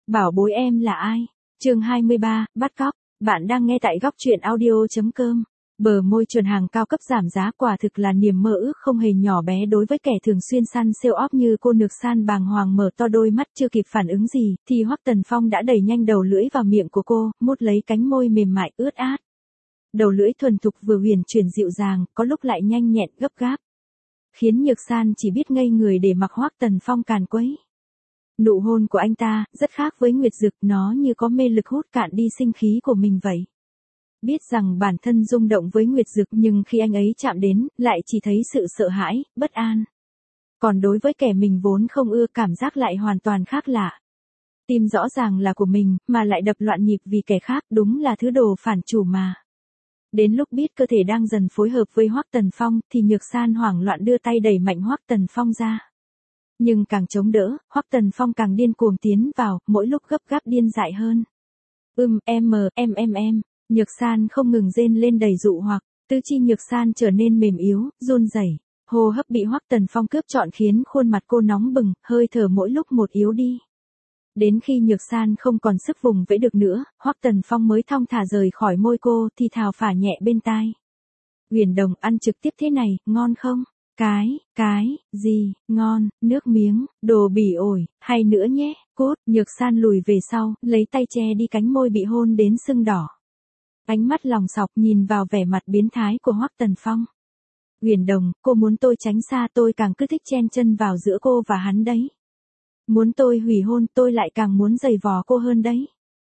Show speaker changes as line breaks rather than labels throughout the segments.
Bảo bối em là ai? Chương 23, bắt cóc. Bạn đang nghe tại góc truyện audio.com. Bờ môi chuẩn hàng cao cấp giảm giá quả thực là niềm mơ ước không hề nhỏ bé đối với kẻ thường xuyên săn sale off như cô Nhược San. Bàng hoàng mở to đôi mắt chưa kịp phản ứng gì, thì Hoắc Tần Phong đã đẩy nhanh đầu lưỡi vào miệng của cô, mút lấy cánh môi mềm mại ướt át. Đầu lưỡi thuần thục vừa huyền chuyển dịu dàng, có lúc lại nhanh nhẹn gấp gáp, khiến Nhược San chỉ biết ngây người để mặc Hoắc Tần Phong càn quấy. Nụ hôn của anh ta rất khác với Nguyệt Dực, nó như có mê lực hút cạn đi sinh khí của mình vậy. Biết rằng bản thân rung động với Nguyệt Dực, nhưng khi anh ấy chạm đến, lại chỉ thấy sự sợ hãi, bất an. Còn đối với kẻ mình vốn không ưa, cảm giác lại hoàn toàn khác lạ. Tim rõ ràng là của mình, mà lại đập loạn nhịp vì kẻ khác, đúng là thứ đồ phản chủ mà. Đến lúc biết cơ thể đang dần phối hợp với Hoắc Tần Phong, thì Nhược San hoảng loạn đưa tay đẩy mạnh Hoắc Tần Phong ra. Nhưng càng chống đỡ, Hoắc Tần Phong càng điên cuồng tiến vào, mỗi lúc gấp gáp điên dại hơn. Em. Nhược San không ngừng rên lên đầy dụ hoặc, tứ chi Nhược San trở nên mềm yếu, run rẩy, hô hấp bị Hoắc Tần Phong cướp trọn khiến khuôn mặt cô nóng bừng, hơi thở mỗi lúc một yếu đi. Đến khi Nhược San không còn sức vùng vẫy được nữa, Hoắc Tần Phong mới thong thả rời khỏi môi cô, thì thào phả nhẹ bên tai. Huyền Đồng, ăn trực tiếp thế này, ngon không? Cái, gì, ngon, nước miếng, đồ bỉ ổi, hay nữa nhé, cút. Nhược San lùi về sau, lấy tay che đi cánh môi bị hôn đến sưng đỏ. Ánh mắt lòng sọc nhìn vào vẻ mặt biến thái của Hoắc Tần Phong. Huyền Đồng, cô muốn tôi tránh xa, tôi càng cứ thích chen chân vào giữa cô và hắn đấy. Muốn tôi hủy hôn, tôi lại càng muốn giày vò cô hơn đấy.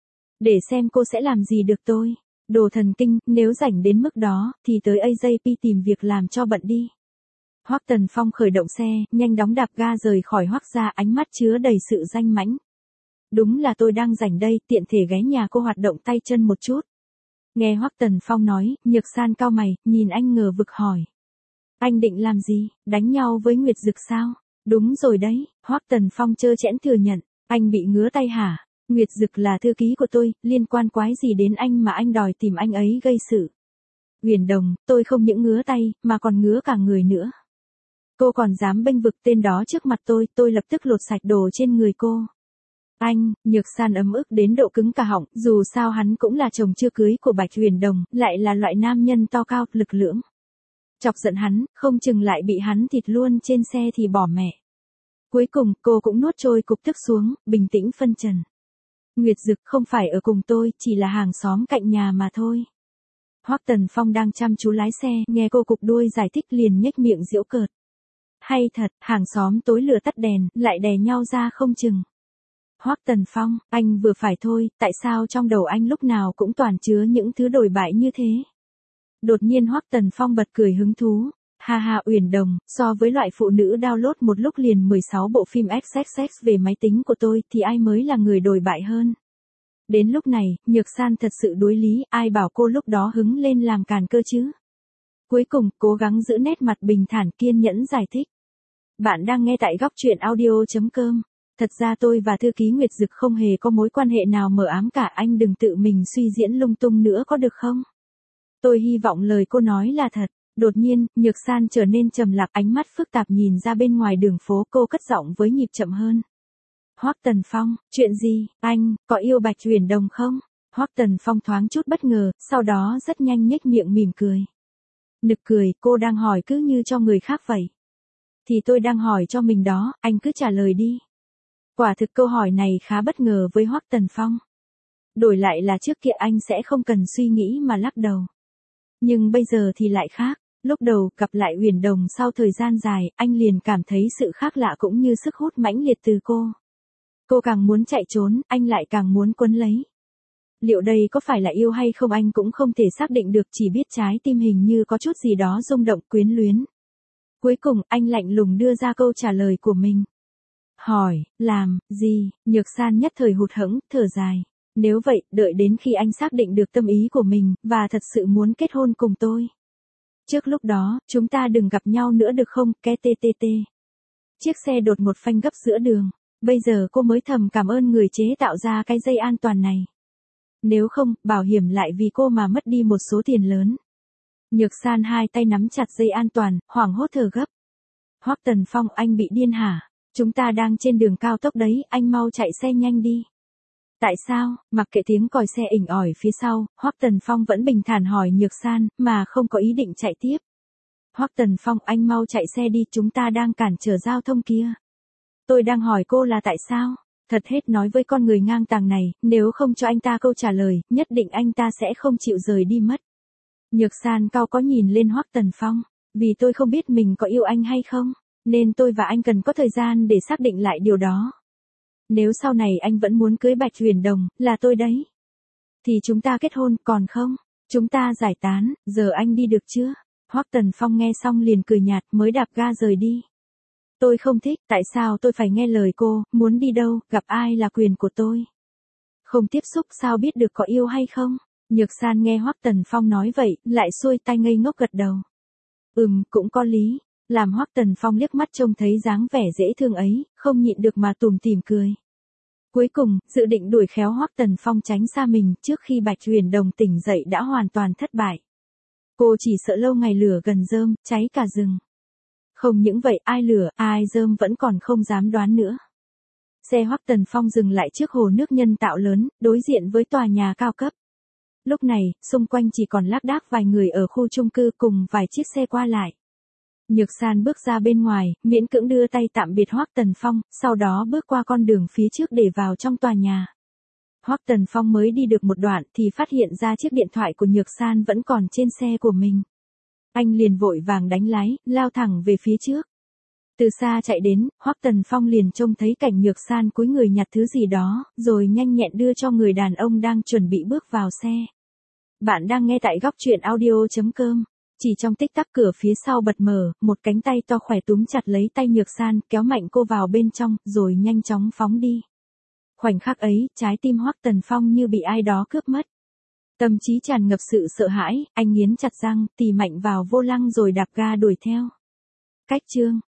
Để xem cô sẽ làm gì được tôi. Đồ thần kinh, nếu rảnh đến mức đó, thì tới AJP tìm việc làm cho bận đi. Hoắc Tần Phong khởi động xe, nhanh đóng đạp ga rời khỏi Hoắc gia, ánh mắt chứa đầy sự danh mãnh. Đúng là tôi đang rảnh đây, tiện thể ghé nhà cô hoạt động tay chân một chút. Nghe Hoắc Tần Phong nói, Nhược San cau mày, nhìn anh ngờ vực hỏi. Anh định làm gì, đánh nhau với Nguyệt Dực sao? Đúng rồi đấy, Hoắc Tần Phong trơ trẽn thừa nhận, anh bị ngứa tay hả? Nguyệt Dực là thư ký của tôi, liên quan quái gì đến anh mà anh đòi tìm anh ấy gây sự? Huyền Đồng, tôi không những ngứa tay, mà còn ngứa cả người nữa. Cô còn dám bênh vực tên đó trước mặt tôi lập tức lột sạch đồ trên người cô. Anh, Nhược San ấm ức đến độ cứng cả họng, dù sao hắn cũng là chồng chưa cưới của Bạch Huyền Đồng, lại là loại nam nhân to cao, lực lưỡng. Chọc giận hắn, không chừng lại bị hắn thịt luôn trên xe thì bỏ mẹ. Cuối cùng, cô cũng nuốt trôi cục tức xuống, bình tĩnh phân trần. Nguyệt Dực không phải ở cùng tôi, chỉ là hàng xóm cạnh nhà mà thôi. Hoắc Tần Phong đang chăm chú lái xe, nghe cô cục đuôi giải thích liền nhếch miệng giễu cợt. Hay thật, hàng xóm tối lửa tắt đèn, lại đè nhau ra không chừng. Hoắc Tần Phong, anh vừa phải thôi, tại sao trong đầu anh lúc nào cũng toàn chứa những thứ đồi bại như thế? Đột nhiên Hoắc Tần Phong bật cười hứng thú. Ha, Uyển Đồng, so với loại phụ nữ download một lúc liền 16 bộ phim XXX về máy tính của tôi, thì ai mới là người đồi bại hơn? Đến lúc này, Nhược San thật sự đối lý, ai bảo cô lúc đó hứng lên làm càn cơ chứ? Cuối cùng, cố gắng giữ nét mặt bình thản kiên nhẫn giải thích. Bạn đang nghe tại góc truyện audio.com. Thật ra tôi và thư ký Nguyệt Dực không hề có mối quan hệ nào mờ ám cả, anh đừng tự mình suy diễn lung tung nữa có được không? Tôi hy vọng lời cô nói là thật. Đột nhiên, Nhược San trở nên trầm lặng, ánh mắt phức tạp nhìn ra bên ngoài đường phố, cô cất giọng với nhịp chậm hơn. Hoắc Tần Phong, chuyện gì, anh, có yêu Bạch Huyền Đồng không? Hoắc Tần Phong thoáng chút bất ngờ, sau đó rất nhanh nhếch miệng mỉm cười. Nực cười, cô đang hỏi cứ như cho người khác vậy. Thì tôi đang hỏi cho mình đó, anh cứ trả lời đi. Quả thực câu hỏi này khá bất ngờ với Hoắc Tần Phong. Đổi lại là trước kia anh sẽ không cần suy nghĩ mà lắc đầu. Nhưng bây giờ thì lại khác, lúc đầu gặp lại Huyền Đồng sau thời gian dài, anh liền cảm thấy sự khác lạ cũng như sức hút mãnh liệt từ cô. Cô càng muốn chạy trốn, anh lại càng muốn quấn lấy. Liệu đây có phải là yêu hay không anh cũng không thể xác định được, chỉ biết trái tim hình như có chút gì đó rung động quyến luyến. Cuối cùng, anh lạnh lùng đưa ra câu trả lời của mình. Hỏi, làm, gì? Nhược San nhất thời hụt hẫng, thở dài. Nếu vậy, đợi đến khi anh xác định được tâm ý của mình, và thật sự muốn kết hôn cùng tôi. Trước lúc đó, chúng ta đừng gặp nhau nữa được không, KTTT. Chiếc xe đột ngột phanh gấp giữa đường. Bây giờ cô mới thầm cảm ơn người chế tạo ra cái dây an toàn này. Nếu không, bảo hiểm lại vì cô mà mất đi một số tiền lớn. Nhược San hai tay nắm chặt dây an toàn, hoảng hốt thở gấp. Hoắc Tần Phong, anh bị điên hả? Chúng ta đang trên đường cao tốc đấy, anh mau chạy xe nhanh đi. Tại sao? Mặc kệ tiếng còi xe ình ỏi phía sau, Hoắc Tần Phong vẫn bình thản hỏi Nhược San, mà không có ý định chạy tiếp. Hoắc Tần Phong, anh mau chạy xe đi, chúng ta đang cản trở giao thông kia. Tôi đang hỏi cô là tại sao? Thật hết nói với con người ngang tàng này, nếu không cho anh ta câu trả lời, nhất định anh ta sẽ không chịu rời đi mất. Nhược San cau có nhìn lên Hoắc Tần Phong, vì tôi không biết mình có yêu anh hay không, nên tôi và anh cần có thời gian để xác định lại điều đó. Nếu sau này anh vẫn muốn cưới Bạch Huyền Đồng, là tôi đấy. Thì chúng ta kết hôn, còn không, chúng ta giải tán, giờ anh đi được chưa? Hoắc Tần Phong nghe xong liền cười nhạt mới đạp ga rời đi. Tôi không thích, tại sao tôi phải nghe lời cô, muốn đi đâu, gặp ai là quyền của tôi. Không tiếp xúc sao biết được có yêu hay không? Nhược San nghe Hoắc Tần Phong nói vậy, lại xuôi tay ngây ngốc gật đầu. Cũng có lý. Làm Hoắc Tần Phong liếc mắt trông thấy dáng vẻ dễ thương ấy, không nhịn được mà tủm tỉm cười. Cuối cùng, dự định đuổi khéo Hoắc Tần Phong tránh xa mình trước khi Bạch Huyền Đồng tỉnh dậy đã hoàn toàn thất bại. Cô chỉ sợ lâu ngày lửa gần rơm, cháy cả rừng. Không những vậy, ai lửa, ai rơm vẫn còn không dám đoán nữa. Xe Hoắc Tần Phong dừng lại trước hồ nước nhân tạo lớn, đối diện với tòa nhà cao cấp. Lúc này, xung quanh chỉ còn lác đác vài người ở khu chung cư cùng vài chiếc xe qua lại. Nhược San bước ra bên ngoài, miễn cưỡng đưa tay tạm biệt Hoắc Tần Phong, sau đó bước qua con đường phía trước để vào trong tòa nhà. Hoắc Tần Phong mới đi được một đoạn thì phát hiện ra chiếc điện thoại của Nhược San vẫn còn trên xe của mình. Anh liền vội vàng đánh lái, lao thẳng về phía trước. Từ xa chạy đến, Hoắc Tần Phong liền trông thấy cảnh Nhược San cúi người nhặt thứ gì đó, rồi nhanh nhẹn đưa cho người đàn ông đang chuẩn bị bước vào xe. Bạn đang nghe tại góc truyện audio.com. Chỉ trong tích tắc cửa phía sau bật mở, một cánh tay to khỏe túm chặt lấy tay Nhược San, kéo mạnh cô vào bên trong, rồi nhanh chóng phóng đi. Khoảnh khắc ấy, trái tim Hoắc Tần Phong như bị ai đó cướp mất. Tâm trí tràn ngập sự sợ hãi, anh nghiến chặt răng, tì mạnh vào vô lăng rồi đạp ga đuổi theo. Cách chương